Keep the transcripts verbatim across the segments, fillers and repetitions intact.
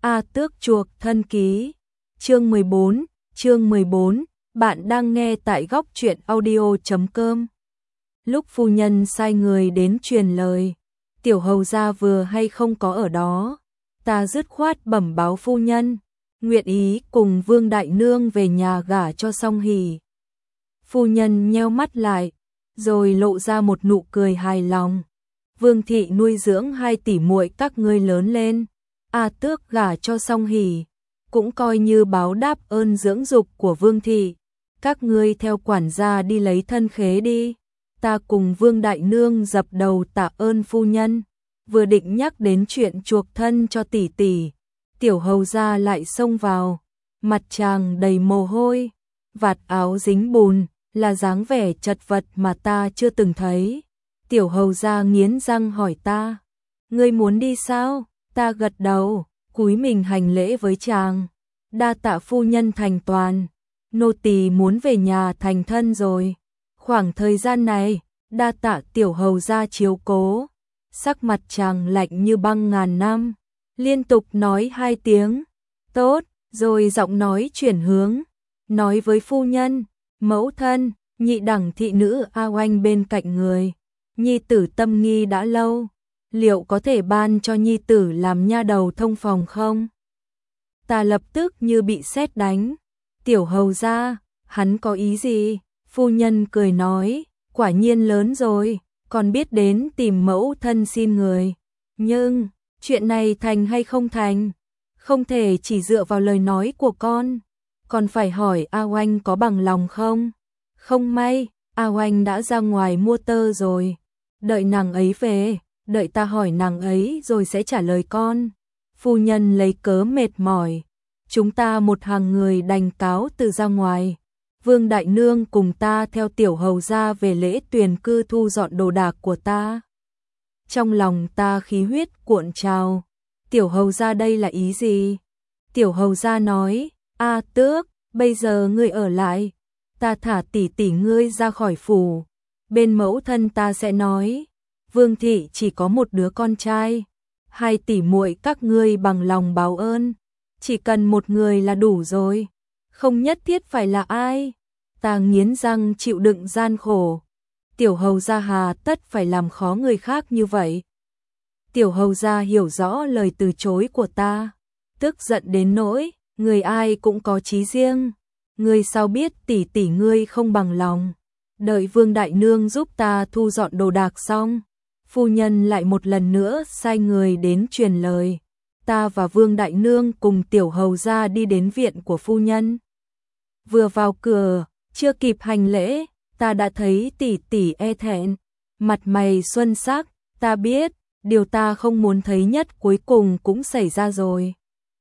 A Tước chuộc thân ký. Chương mười bốn, chương mười bốn, bạn đang nghe tại góc truyện audio chấm com. Lúc phu nhân sai người đến truyền lời, tiểu hầu gia vừa hay không có ở đó, ta dứt khoát bẩm báo phu nhân, nguyện ý cùng Vương đại nương về nhà gả cho Song Hỷ. Phu nhân nheo mắt lại, rồi lộ ra một nụ cười hài lòng. Vương thị nuôi dưỡng hai tỷ muội các ngươi lớn lên, A Tước gả cho Song Hỷ, cũng coi như báo đáp ơn dưỡng dục của Vương thị. Các ngươi theo quản gia đi lấy thân khế đi, ta cùng Vương đại nương dập đầu tạ ơn phu nhân. Vừa định nhắc đến chuyện chuộc thân cho tỷ tỷ, tiểu hầu gia lại xông vào, mặt chàng đầy mồ hôi, vạt áo dính bùn, là dáng vẻ chật vật mà ta chưa từng thấy. Tiểu hầu gia nghiến răng hỏi ta, ngươi muốn đi sao? Ta gật đầu, cúi mình hành lễ với chàng. Đa tạ phu nhân thành toàn, nô tỳ muốn về nhà thành thân rồi. Khoảng thời gian này, đa tạ tiểu hầu gia chiếu cố. Sắc mặt chàng lạnh như băng ngàn năm, liên tục nói hai tiếng, tốt, rồi giọng nói chuyển hướng, nói với phu nhân, mẫu thân, nhị đẳng thị nữ A Oanh bên cạnh người. Nhi tử tâm nghi đã lâu, liệu có thể ban cho nhi tử làm nha đầu thông phòng không? Ta lập tức như bị sét đánh. Tiểu hầu gia, hắn có ý gì? Phu nhân cười nói, quả nhiên lớn rồi, còn biết đến tìm mẫu thân xin người. Nhưng, chuyện này thành hay không thành? Không thể chỉ dựa vào lời nói của con, còn phải hỏi A Oanh có bằng lòng không? Không may, A Oanh đã ra ngoài mua tơ rồi. Đợi nàng ấy về, đợi ta hỏi nàng ấy rồi sẽ trả lời con. Phu nhân lấy cớ mệt mỏi, chúng ta một hàng người đành cáo từ ra ngoài. Vương đại nương cùng ta theo tiểu hầu gia về lễ tuyền cư thu dọn đồ đạc của ta. Trong lòng ta khí huyết cuộn trào. Tiểu hầu gia đây là ý gì? Tiểu hầu gia nói, A Tước, bây giờ ngươi ở lại, ta thả tỷ tỷ ngươi ra khỏi phủ. Bên mẫu thân ta sẽ nói, Vương thị chỉ có một đứa con trai, hai tỷ muội các ngươi bằng lòng báo ơn, chỉ cần một người là đủ rồi, không nhất thiết phải là ai. Ta nghiến răng chịu đựng gian khổ. Tiểu hầu gia hà tất phải làm khó người khác như vậy. Tiểu hầu gia hiểu rõ lời từ chối của ta, tức giận đến nỗi, người ai cũng có chí riêng, ngươi sao biết tỷ tỷ ngươi không bằng lòng. Đợi Vương đại nương giúp ta thu dọn đồ đạc xong, phu nhân lại một lần nữa sai người đến truyền lời. Ta và Vương đại nương cùng tiểu hầu gia đi đến viện của phu nhân. Vừa vào cửa, chưa kịp hành lễ, ta đã thấy tỷ tỷ e thẹn, mặt mày xuân sắc. Ta biết, điều ta không muốn thấy nhất cuối cùng cũng xảy ra rồi.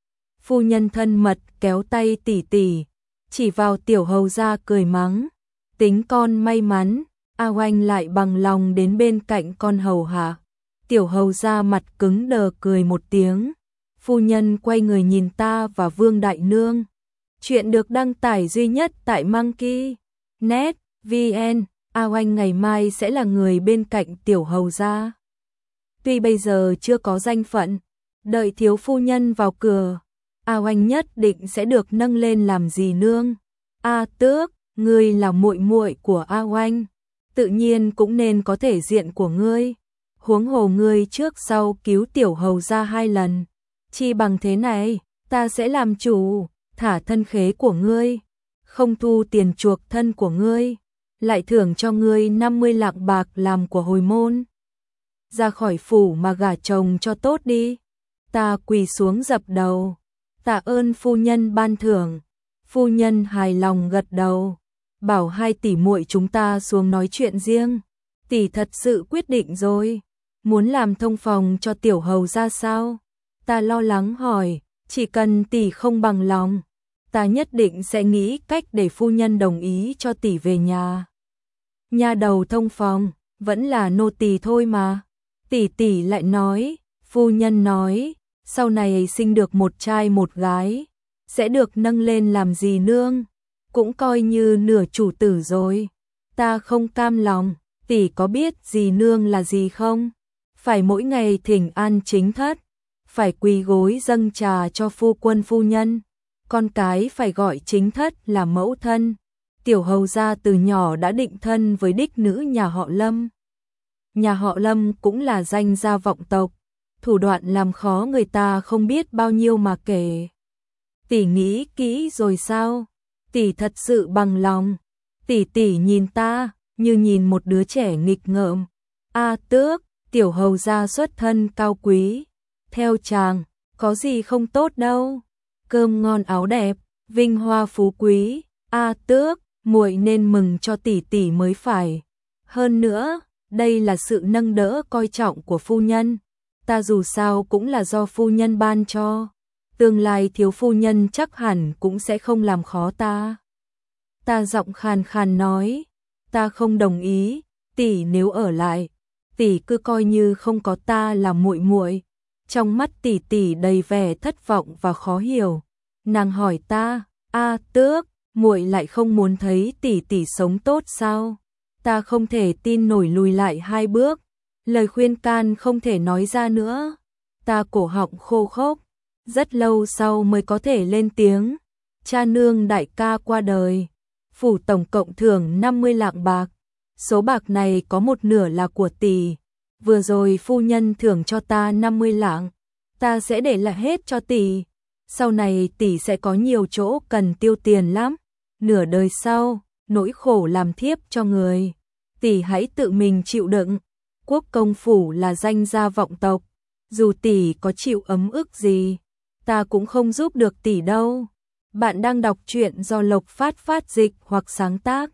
Phu nhân thân mật kéo tay tỷ tỷ, chỉ vào tiểu hầu gia cười mắng. Tính con may mắn, A Oanh lại bằng lòng đến bên cạnh con hầu hạ. Tiểu hầu gia mặt cứng đờ cười một tiếng. Phu nhân quay người nhìn ta và Vương đại nương. Chuyện được đăng tải duy nhất tại Monkey net vn. A Oanh ngày mai sẽ là người bên cạnh tiểu hầu gia. Tuy bây giờ chưa có danh phận, đợi thiếu phu nhân vào cửa, A Oanh nhất định sẽ được nâng lên làm dì nương. A Tước, ngươi là muội muội của A Oanh, tự nhiên cũng nên có thể diện của ngươi. Huống hồ ngươi trước sau cứu tiểu hầu gia hai lần, chi bằng thế này, ta sẽ làm chủ, thả thân khế của ngươi, không thu tiền chuộc thân của ngươi, lại thưởng cho ngươi năm mươi lạng bạc làm của hồi môn. Ra khỏi phủ mà gả chồng cho tốt đi. Ta quỳ xuống dập đầu, tạ ơn phu nhân ban thưởng. Phu nhân hài lòng gật đầu, bảo hai tỷ muội chúng ta xuống nói chuyện riêng. Tỷ thật sự quyết định rồi, muốn làm thông phòng cho tiểu hầu gia sao? Ta lo lắng hỏi, chỉ cần tỷ không bằng lòng, ta nhất định sẽ nghĩ cách để phu nhân đồng ý cho tỷ về nhà. Nha đầu thông phòng, vẫn là nô tỳ thôi mà. Tỷ tỷ lại nói, phu nhân nói, sau này sinh được một trai một gái, sẽ được nâng lên làm dì nương, cũng coi như nửa chủ tử rồi. Ta không cam lòng, tỷ có biết dì nương là gì không? Phải mỗi ngày thỉnh an chính thất, phải quỳ gối dâng trà cho phu quân phu nhân, con cái phải gọi chính thất là mẫu thân. Tiểu hầu gia từ nhỏ đã định thân với đích nữ nhà họ Lâm. Nhà họ Lâm cũng là danh gia vọng tộc, thủ đoạn làm khó người ta không biết bao nhiêu mà kể. Tỷ nghĩ kỹ rồi sao? Tỷ thật sự bằng lòng. Tỷ tỷ nhìn ta như nhìn một đứa trẻ nghịch ngợm. A Tước, tiểu hầu gia xuất thân cao quý, theo chàng có gì không tốt đâu. Cơm ngon áo đẹp, vinh hoa phú quý. A Tước, muội nên mừng cho tỷ tỷ mới phải. Hơn nữa, đây là sự nâng đỡ coi trọng của phu nhân. Ta dù sao cũng là do phu nhân ban cho. Tương lai thiếu phu nhân chắc hẳn cũng sẽ không làm khó ta. Ta giọng khàn khàn nói, ta không đồng ý, tỷ nếu ở lại, tỷ cứ coi như không có ta là muội muội. Trong mắt tỷ tỷ đầy vẻ thất vọng và khó hiểu. Nàng hỏi ta, A Tước, muội lại không muốn thấy tỷ tỷ sống tốt sao? Ta không thể tin nổi lùi lại hai bước, lời khuyên can không thể nói ra nữa. Ta cổ họng khô khốc, rất lâu sau mới có thể lên tiếng. Cha nương đại ca qua đời, phủ tổng cộng thưởng năm mươi lạng bạc. Số bạc này có một nửa là của tỷ. Vừa rồi phu nhân thưởng cho ta năm mươi lạng, ta sẽ để lại hết cho tỷ. Sau này tỷ sẽ có nhiều chỗ cần tiêu tiền lắm. Nửa đời sau, nỗi khổ làm thiếp cho người, tỷ hãy tự mình chịu đựng. Quốc công phủ là danh gia vọng tộc, dù tỷ có chịu ấm ức gì, ta cũng không giúp được tỷ đâu. Bạn đang đọc truyện do Lộc Phát phát dịch hoặc sáng tác.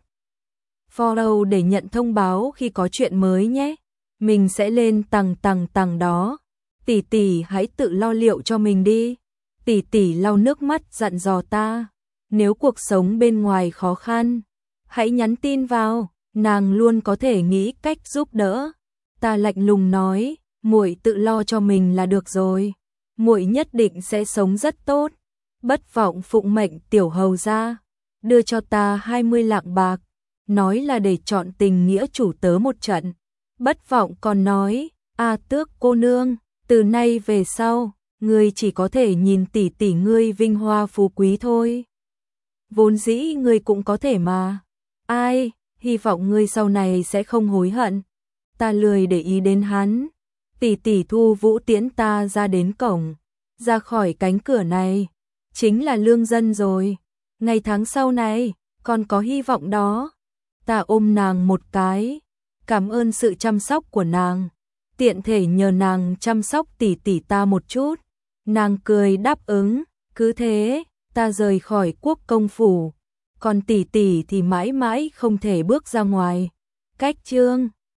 Follow để nhận thông báo khi có chuyện mới nhé. Mình sẽ lên tầng tầng tầng đó. Tỷ tỷ hãy tự lo liệu cho mình đi. Tỷ tỷ lau nước mắt dặn dò ta. Nếu cuộc sống bên ngoài khó khăn, hãy nhắn tin vào, nàng luôn có thể nghĩ cách giúp đỡ. Ta lạnh lùng nói, muội tự lo cho mình là được rồi. Muội nhất định sẽ sống rất tốt. Bất vọng phụng mệnh tiểu hầu gia, đưa cho ta hai mươi lạng bạc, nói là để chọn tình nghĩa chủ tớ một trận. Bất vọng còn nói, A Tước cô nương, từ nay về sau, ngươi chỉ có thể nhìn tỷ tỷ ngươi vinh hoa phú quý thôi. Vốn dĩ ngươi cũng có thể mà. Ai, hy vọng ngươi sau này sẽ không hối hận. Ta lười để ý đến hắn. Tỷ tỷ Thu Vũ tiễn ta ra đến cổng, ra khỏi cánh cửa này, chính là lương dân rồi. Ngày tháng sau này, còn có hy vọng đó. Ta ôm nàng một cái, cảm ơn sự chăm sóc của nàng, tiện thể nhờ nàng chăm sóc tỷ tỷ ta một chút. Nàng cười đáp ứng, cứ thế, ta rời khỏi quốc công phủ, còn tỷ tỷ thì mãi mãi không thể bước ra ngoài. Cách chương